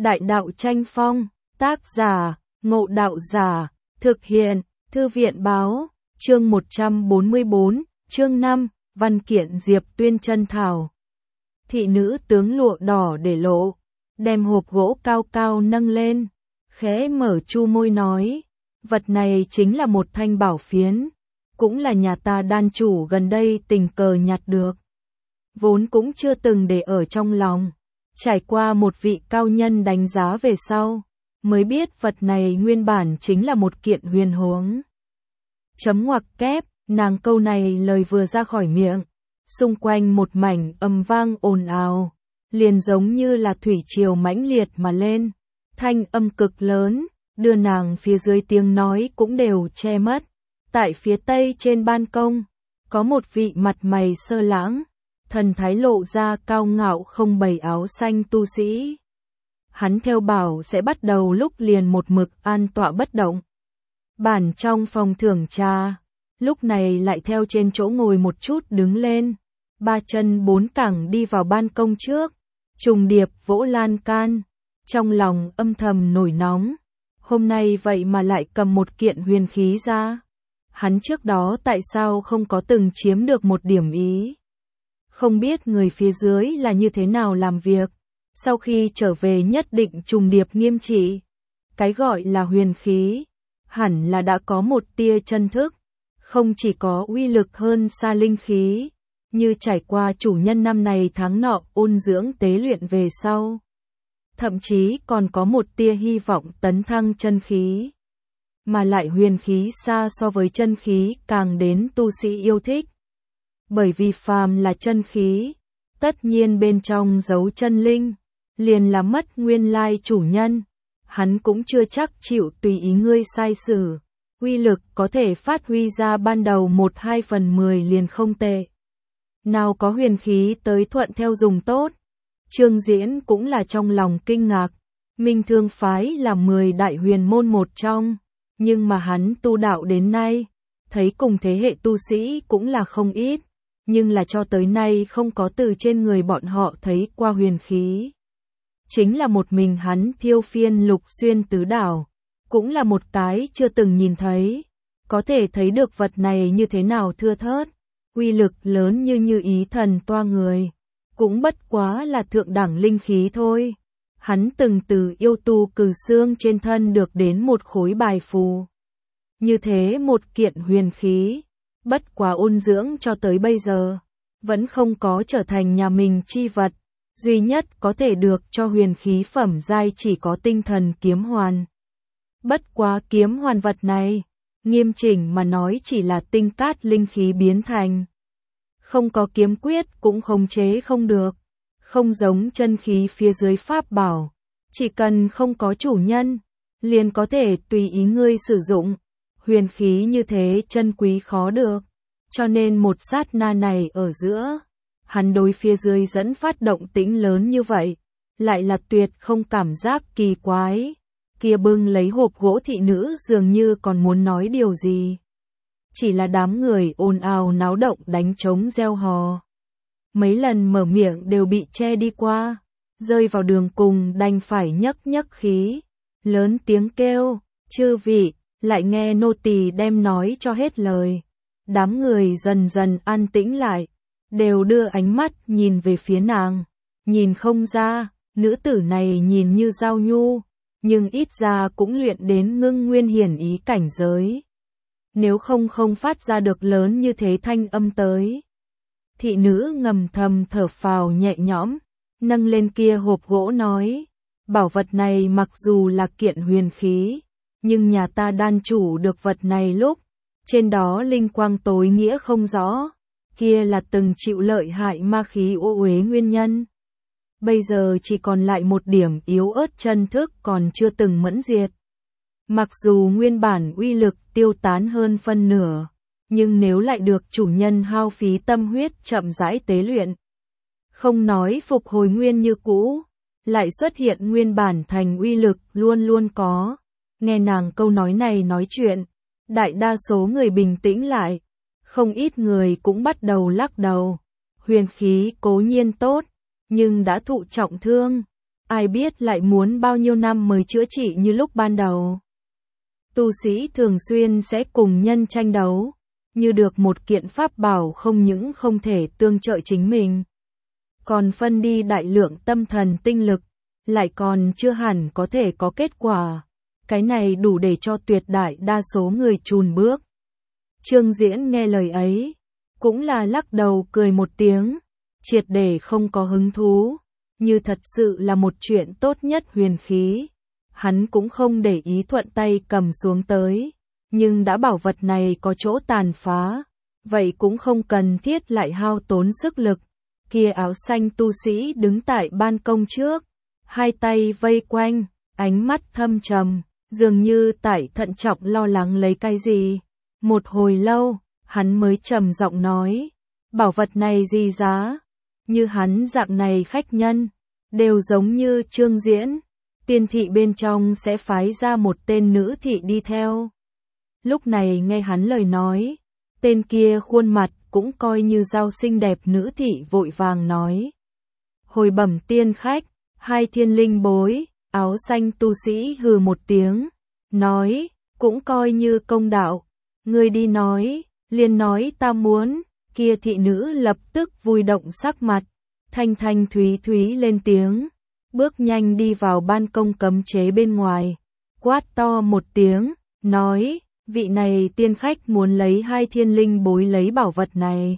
Đại đạo tranh phong, tác giả, Ngộ Đạo Giả, thực hiện, Thư viện báo, chương 144, chương 5, văn kiện Diệp Tuyên chân thảo. Thị nữ tướng lụa đỏ để lộ, đem hộp gỗ cao cao nâng lên, khẽ mở chu môi nói, vật này chính là một thanh bảo phiến, cũng là nhà ta đan chủ gần đây tình cờ nhặt được. Vốn cũng chưa từng để ở trong lòng, trải qua một vị cao nhân đánh giá về sau, mới biết vật này nguyên bản chính là một kiện huyền huống. Chấm ngoặc kép, nàng câu này lời vừa ra khỏi miệng, xung quanh một mảnh âm vang ồn ào, liền giống như là thủy triều mãnh liệt mà lên, thanh âm cực lớn, đưa nàng phía dưới tiếng nói cũng đều che mất. Tại phía tây trên ban công, có một vị mặt mày sơ lãng, thần thái lộ ra cao ngạo không bày áo xanh tu sĩ. Hắn theo bảo sẽ bắt đầu lúc liền một mực an tọa bất động. Bản trong phòng thưởng trà, lúc này lại theo trên chỗ ngồi một chút đứng lên, ba chân bốn cẳng đi vào ban công trước, trùng điệp vỗ lan can, trong lòng âm thầm nổi nóng. Hôm nay vậy mà lại cầm một kiện huyền khí ra. Hắn trước đó tại sao không có từng chiếm được một điểm ý? Không biết người phía dưới là như thế nào làm việc, sau khi trở về nhất định trùng điệp nghiêm trị. Cái gọi là huyền khí, hẳn là đã có một tia chân thức, không chỉ có uy lực hơn xa linh khí, như trải qua chủ nhân năm này tháng nọ ôn dưỡng tế luyện về sau. Thậm chí còn có một tia hy vọng tấn thăng chân khí. Mà lại huyền khí xa so với chân khí càng đến tu sĩ yêu thích. Bởi vì phàm là chân khí, tất nhiên bên trong giấu chân linh, liền là mất nguyên lai chủ nhân. Hắn cũng chưa chắc chịu tùy ý ngươi sai xử, uy lực có thể phát huy ra ban đầu 1/2/10 liền không tệ. Nào có huyền khí tới thuận theo dùng tốt. Trương Diễn cũng là trong lòng kinh ngạc, Minh Thương phái là 10 đại huyền môn một trong, nhưng mà hắn tu đạo đến nay, thấy cùng thế hệ tu sĩ cũng là không ít, nhưng là cho tới nay không có từ trên người bọn họ thấy qua huyền khí. Chính là một mình hắn thiêu phiên lục xuyên tứ đảo, cũng là một cái chưa từng nhìn thấy, có thể thấy được vật này như thế nào thưa thớt, uy lực lớn như ý thần toa người. Cũng bất quá là thượng đẳng linh khí thôi. Hắn từng từ yêu tu cừ xương trên thân được đến một khối bài phù. Như thế một kiện huyền khí, bất quá ôn dưỡng cho tới bây giờ, vẫn không có trở thành nhà mình chi vật. Duy nhất có thể được cho huyền khí phẩm giai chỉ có tinh thần kiếm hoàn. Bất quá kiếm hoàn vật này, nghiêm chỉnh mà nói chỉ là tinh cát linh khí biến thành. Không có kiếm quyết cũng khống chế không được, không giống chân khí phía dưới pháp bảo, chỉ cần không có chủ nhân, liền có thể tùy ý ngươi sử dụng. Huyền khí như thế chân quý khó được, cho nên một sát na này ở giữa, hắn đối phía dưới dẫn phát động tĩnh lớn như vậy, lại là tuyệt không cảm giác kỳ quái. Kia bưng lấy hộp gỗ thị nữ dường như còn muốn nói điều gì. Chỉ là đám người ồn ào náo động đánh trống reo hò. Mấy lần mở miệng đều bị che đi qua, rơi vào đường cùng đành phải nhấc khí, lớn tiếng kêu, chư vị, lại nghe nô tỳ đem nói cho hết lời. Đám người dần dần an tĩnh lại, đều đưa ánh mắt nhìn về phía nàng, nhìn không ra, nữ tử này nhìn như giao nhu, nhưng ít ra cũng luyện đến ngưng nguyên hiển ý cảnh giới. Nếu không phát ra được lớn như thế thanh âm tới. Thị nữ ngầm thầm thở phào nhẹ nhõm, nâng lên kia hộp gỗ nói, bảo vật này mặc dù là kiện huyền khí, nhưng nhà ta đan chủ được vật này lúc, trên đó linh quang tối nghĩa không rõ, kia là từng chịu lợi hại ma khí ô uế nguyên nhân. Bây giờ chỉ còn lại một điểm yếu ớt chân thức còn chưa từng mẫn diệt. Mặc dù nguyên bản uy lực tiêu tán hơn phân nửa, nhưng nếu lại được chủ nhân hao phí tâm huyết chậm rãi tế luyện, không nói phục hồi nguyên như cũ, lại xuất hiện nguyên bản thành uy lực luôn luôn có. Nghe nàng câu nói này nói chuyện, đại đa số người bình tĩnh lại, không ít người cũng bắt đầu lắc đầu. Huyền khí cố nhiên tốt, nhưng đã thụ trọng thương, ai biết lại muốn bao nhiêu năm mới chữa trị như lúc ban đầu. Tu sĩ thường xuyên sẽ cùng nhân tranh đấu, như được một kiện pháp bảo không những không thể tương trợ chính mình, còn phân đi đại lượng tâm thần tinh lực, lại còn chưa hẳn có thể có kết quả. Cái này đủ để cho tuyệt đại đa số người chùn bước. Trương Diễn nghe lời ấy, cũng là lắc đầu cười một tiếng, triệt để không có hứng thú, như thật sự là một chuyện tốt nhất huyền khí. Hắn cũng không để ý thuận tay cầm xuống tới, nhưng đã bảo vật này có chỗ tàn phá, vậy cũng không cần thiết lại hao tốn sức lực. Kia áo xanh tu sĩ đứng tại ban công trước, hai tay vây quanh, ánh mắt thâm trầm, dường như tại thận trọng lo lắng lấy cái gì. Một hồi lâu, hắn mới trầm giọng nói, bảo vật này gì giá? Như hắn dạng này khách nhân, đều giống như Trương Diễn, tiên thị bên trong sẽ phái ra một tên nữ thị đi theo. Lúc này nghe hắn lời nói, tên kia khuôn mặt cũng coi như dao xinh đẹp nữ thị vội vàng nói. Hồi bẩm tiên khách, hai thiên linh bối, áo xanh tu sĩ hừ một tiếng, nói, cũng coi như công đạo, ngươi đi nói, liền nói ta muốn. Kia thị nữ lập tức vui động sắc mặt, thanh thanh thúy thúy lên tiếng, bước nhanh đi vào ban công cấm chế bên ngoài, quát to một tiếng, nói, vị này tiên khách muốn lấy hai thiên linh bối lấy bảo vật này.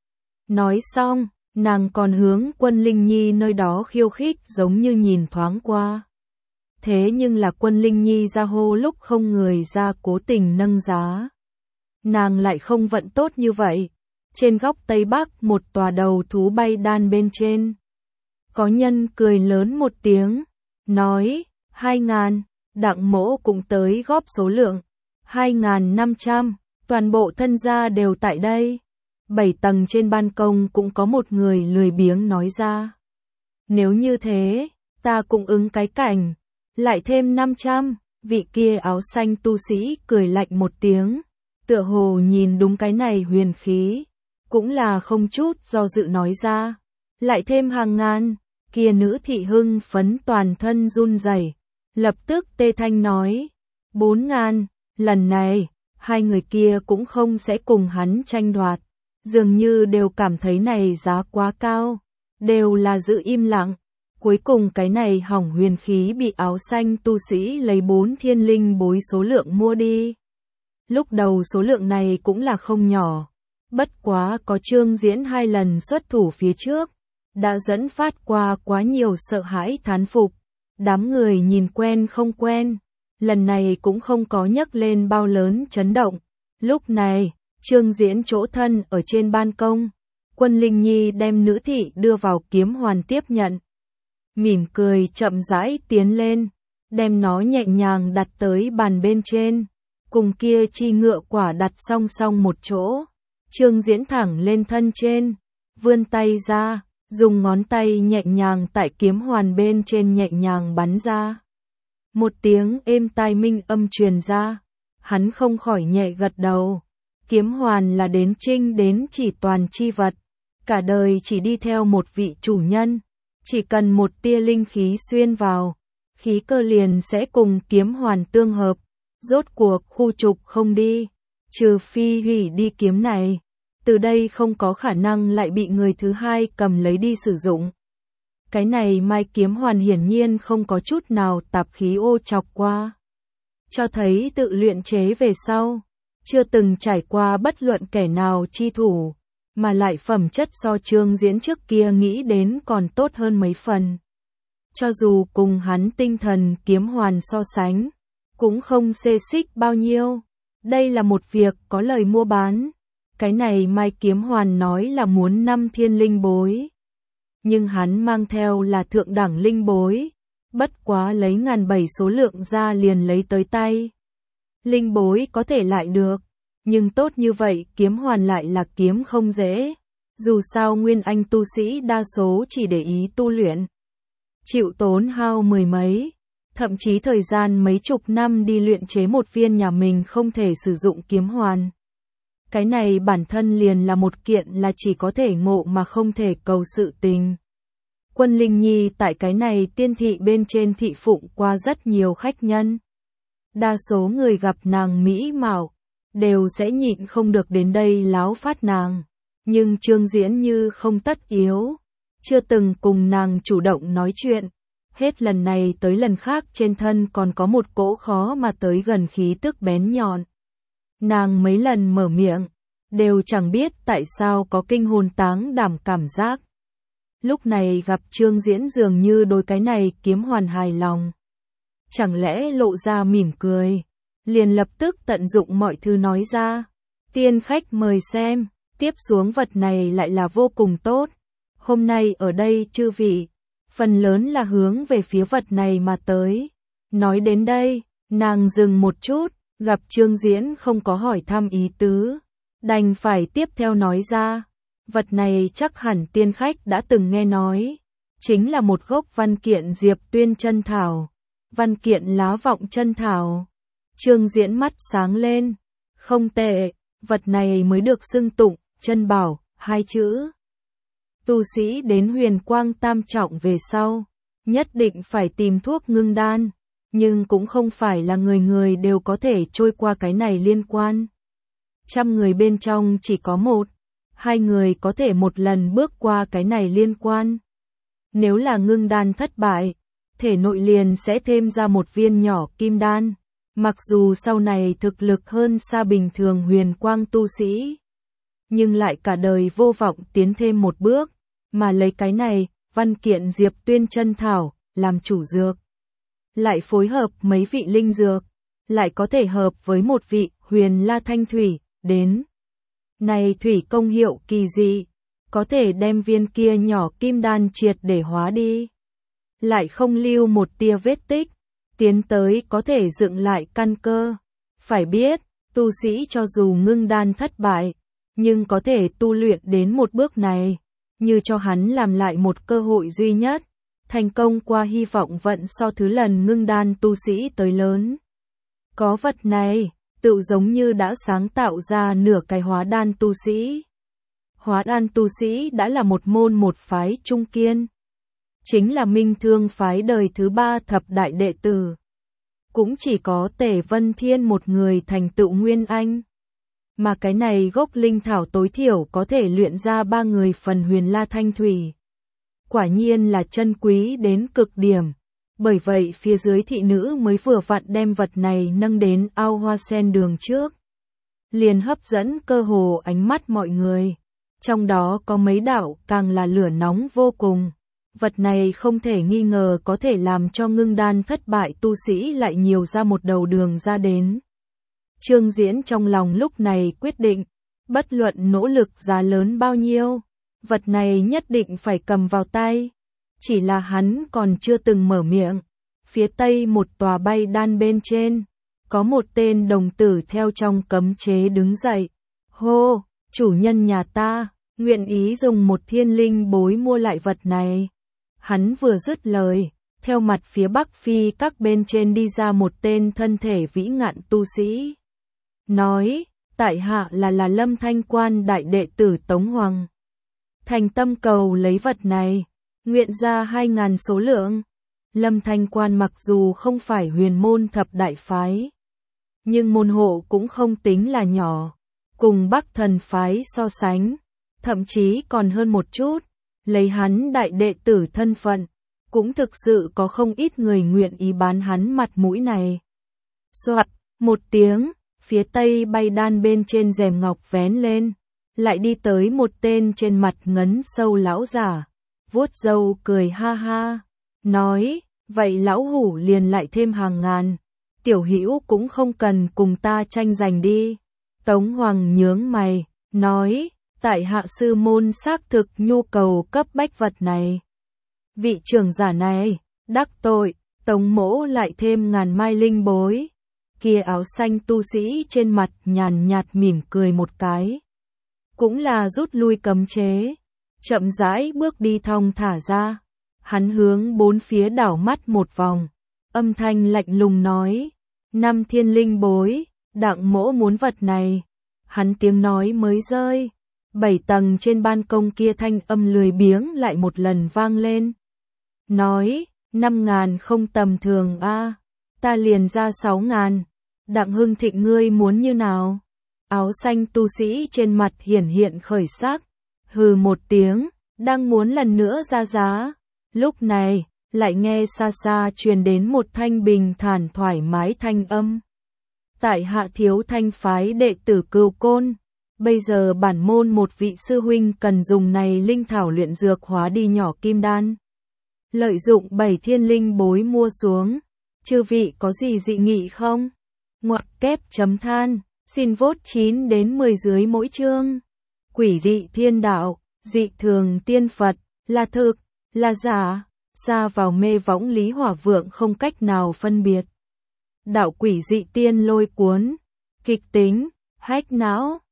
Nói xong, nàng còn hướng Quân Linh Nhi nơi đó khiêu khích giống như nhìn thoáng qua. Thế nhưng là Quân Linh Nhi ra hô lúc không người ra cố tình nâng giá. Nàng lại không vận tốt như vậy. Trên góc Tây Bắc một tòa đầu thú bay đan bên trên. Có nhân cười lớn một tiếng, nói, 2.000, Đặng Mỗ cũng tới góp số lượng, 2.500, toàn bộ thân gia đều tại đây. 7 tầng trên ban công cũng có một người lười biếng nói ra. Nếu như thế, ta cũng ứng cái cảnh, lại thêm 500, vị kia áo xanh tu sĩ cười lạnh một tiếng, tựa hồ nhìn đúng cái này huyền khí. Cũng là không chút do dự nói ra, lại thêm hàng ngàn. Kia nữ thị hưng phấn toàn thân run rẩy, lập tức tê thanh nói, 4.000, lần này, hai người kia cũng không sẽ cùng hắn tranh đoạt, dường như đều cảm thấy này giá quá cao, đều là giữ im lặng. Cuối cùng cái này hỏng huyền khí bị áo xanh tu sĩ lấy 4 thiên linh bối số lượng mua đi. Lúc đầu số lượng này cũng là không nhỏ. Bất quá có Trương Diễn 2 lần xuất thủ phía trước, đã dẫn phát qua quá nhiều sợ hãi thán phục. Đám người nhìn quen không quen, lần này cũng không có nhấc lên bao lớn chấn động. Lúc này, Trương Diễn chỗ thân ở trên ban công, Quân Linh Nhi đem nữ thị đưa vào kiếm hoàn tiếp nhận. Mỉm cười chậm rãi tiến lên, đem nó nhẹ nhàng đặt tới bàn bên trên, cùng kia chi ngựa quả đặt song song một chỗ. Trương Diễn thẳng lên thân trên, vươn tay ra, dùng ngón tay nhẹ nhàng tại kiếm hoàn bên trên nhẹ nhàng bắn ra. Một tiếng êm tai minh âm truyền ra, hắn không khỏi nhẹ gật đầu. Kiếm hoàn là đến trinh đến chỉ toàn chi vật, cả đời chỉ đi theo một vị chủ nhân, chỉ cần một tia linh khí xuyên vào, khí cơ liền sẽ cùng kiếm hoàn tương hợp, rốt cuộc khu trục không đi. Trừ phi hủy đi kiếm này, từ đây không có khả năng lại bị người thứ hai cầm lấy đi sử dụng. Cái này mai kiếm hoàn hiển nhiên không có chút nào tạp khí ô chọc qua. Cho thấy tự luyện chế về sau, chưa từng trải qua bất luận kẻ nào chi thủ, mà lại phẩm chất so Trương Diễn trước kia nghĩ đến còn tốt hơn mấy phần. Cho dù cùng hắn tinh thần kiếm hoàn so sánh, cũng không xê xích bao nhiêu. Đây là một việc có lời mua bán. Cái này mai kiếm hoàn nói là muốn 5 thiên linh bối. Nhưng hắn mang theo là thượng đẳng linh bối. Bất quá lấy 1.700 số lượng ra liền lấy tới tay. Linh bối có thể lại được. Nhưng tốt như vậy kiếm hoàn lại là kiếm không dễ. Dù sao nguyên anh tu sĩ đa số chỉ để ý tu luyện. Chịu tốn hao mười mấy, thậm chí thời gian mấy chục năm đi luyện chế một viên nhà mình không thể sử dụng kiếm hoàn. Cái này bản thân liền là một kiện là chỉ có thể ngộ mà không thể cầu sự tình. Quân Linh Nhi tại cái này tiên thị bên trên thị phụng qua rất nhiều khách nhân. Đa số người gặp nàng mỹ mạo, đều sẽ nhịn không được đến đây láo phát nàng. Nhưng Trương Diễn như không tất yếu, chưa từng cùng nàng chủ động nói chuyện. Hết lần này tới lần khác trên thân còn có một cỗ khó mà tới gần khí tức bén nhọn. Nàng mấy lần mở miệng, đều chẳng biết tại sao có kinh hồn táng đảm cảm giác. Lúc này gặp Trương Diễn dường như đối cái này kiếm hoàn hài lòng. Chẳng lẽ lộ ra mỉm cười, liền lập tức tận dụng mọi thứ nói ra. Tiên khách mời xem, tiếp xuống vật này lại là vô cùng tốt. Hôm nay ở đây chư vị, phần lớn là hướng về phía vật này mà tới. Nói đến đây, nàng dừng một chút, gặp Trương Diễn không có hỏi thăm ý tứ, đành phải tiếp theo nói ra. Vật này chắc hẳn tiên khách đã từng nghe nói, chính là một gốc văn kiện diệp tuyên chân thảo, văn kiện lá vọng chân thảo. Trương Diễn mắt sáng lên, không tệ, vật này mới được xưng tụng, chân bảo, hai chữ. Tu sĩ đến huyền quang tam trọng về sau, nhất định phải tìm thuốc ngưng đan, nhưng cũng không phải là người người đều có thể trôi qua cái này liên quan. 100 người bên trong chỉ có 1-2 người có thể một lần bước qua cái này liên quan. Nếu là ngưng đan thất bại, thể nội liền sẽ thêm ra một viên nhỏ kim đan, mặc dù sau này thực lực hơn xa bình thường huyền quang tu sĩ, nhưng lại cả đời vô vọng tiến thêm một bước, mà lấy cái này, văn kiện diệp tuyên chân thảo, làm chủ dược. Lại phối hợp mấy vị linh dược, lại có thể hợp với một vị huyền la thanh thủy, đến. Này thủy công hiệu kỳ dị, có thể đem viên kia nhỏ kim đan triệt để hóa đi. Lại không lưu một tia vết tích, tiến tới có thể dựng lại căn cơ. Phải biết, tu sĩ cho dù ngưng đan thất bại, nhưng có thể tu luyện đến một bước này, như cho hắn làm lại một cơ hội duy nhất, thành công qua hy vọng vận so thứ lần ngưng đan tu sĩ tới lớn. Có vật này, tự giống như đã sáng tạo ra nửa cái hóa đan tu sĩ. Hóa đan tu sĩ đã là một môn một phái trung kiên, chính là Minh Thương phái đời thứ 3 thập đại đệ tử. Cũng chỉ có Tề Vân Thiên một người thành tựu Nguyên Anh. Mà cái này gốc linh thảo tối thiểu có thể luyện ra 3 người phần huyền la thanh thủy. Quả nhiên là chân quý đến cực điểm. Bởi vậy phía dưới thị nữ mới vừa vặn đem vật này nâng đến ao hoa sen đường trước. Liền hấp dẫn cơ hồ ánh mắt mọi người. Trong đó có mấy đạo càng là lửa nóng vô cùng. Vật này không thể nghi ngờ có thể làm cho ngưng đan thất bại tu sĩ lại nhiều ra một đầu đường ra đến. Trương Diễn trong lòng lúc này quyết định, bất luận nỗ lực giá lớn bao nhiêu, vật này nhất định phải cầm vào tay. Chỉ là hắn còn chưa từng mở miệng. Phía tây một tòa bay đan bên trên, có một tên đồng tử theo trong cấm chế đứng dậy. Hô, chủ nhân nhà ta, nguyện ý dùng một thiên linh bối mua lại vật này. Hắn vừa dứt lời, theo mặt phía bắc phi các bên trên đi ra một tên thân thể vĩ ngạn tu sĩ. Nói, tại hạ là Lâm Thanh Quan đại đệ tử Tống Hoàng. Thành tâm cầu lấy vật này, nguyện ra 2.000 số lượng. Lâm Thanh Quan mặc dù không phải huyền môn thập đại phái, nhưng môn hộ cũng không tính là nhỏ, cùng Bắc Thần phái so sánh, thậm chí còn hơn một chút. Lấy hắn đại đệ tử thân phận, cũng thực sự có không ít người nguyện ý bán hắn mặt mũi này. Soạt, một tiếng, phía tây bay đan bên trên rèm ngọc vén lên, lại đi tới một tên trên mặt ngấn sâu lão giả, vuốt râu cười ha ha, nói, vậy lão hủ liền lại thêm hàng ngàn, tiểu hữu cũng không cần cùng ta tranh giành đi. Tống Hoàng nhướng mày, nói, tại hạ sư môn xác thực nhu cầu cấp bách vật này. Vị trưởng giả này, đắc tội, Tống mỗ lại thêm 1000 mai linh bối. Kia áo xanh tu sĩ trên mặt nhàn nhạt mỉm cười một cái. Cũng là rút lui cấm chế, chậm rãi bước đi thong thả ra. Hắn hướng bốn phía đảo mắt một vòng, âm thanh lạnh lùng nói, 5 thiên linh bối, đặng mỗ muốn vật này. Hắn tiếng nói mới rơi, 7 tầng trên ban công kia thanh âm lười biếng lại một lần vang lên. nói, 5.000 không tầm thường a, ta liền ra 6.000. Đặng Hưng Thịnh ngươi muốn như nào? Áo xanh tu sĩ trên mặt hiển hiện khởi sắc, hừ một tiếng, đang muốn lần nữa ra giá. Lúc này, lại nghe xa xa truyền đến một thanh bình thản thoải mái thanh âm. Tại hạ Thiếu Thanh phái đệ tử Cừu Côn, bây giờ bản môn một vị sư huynh cần dùng này linh thảo luyện dược hóa đi nhỏ kim đan. Lợi dụng 7 thiên linh bối mua xuống, chư vị có gì dị nghị không? Ngoặc kép chấm than, xin vote 9 đến 10 dưới mỗi chương. Quỷ dị thiên đạo, dị thường tiên Phật, là thực, là giả, xa vào mê võng Lý Hỏa Vượng không cách nào phân biệt. Đạo quỷ dị tiên lôi cuốn, kịch tính, hách não.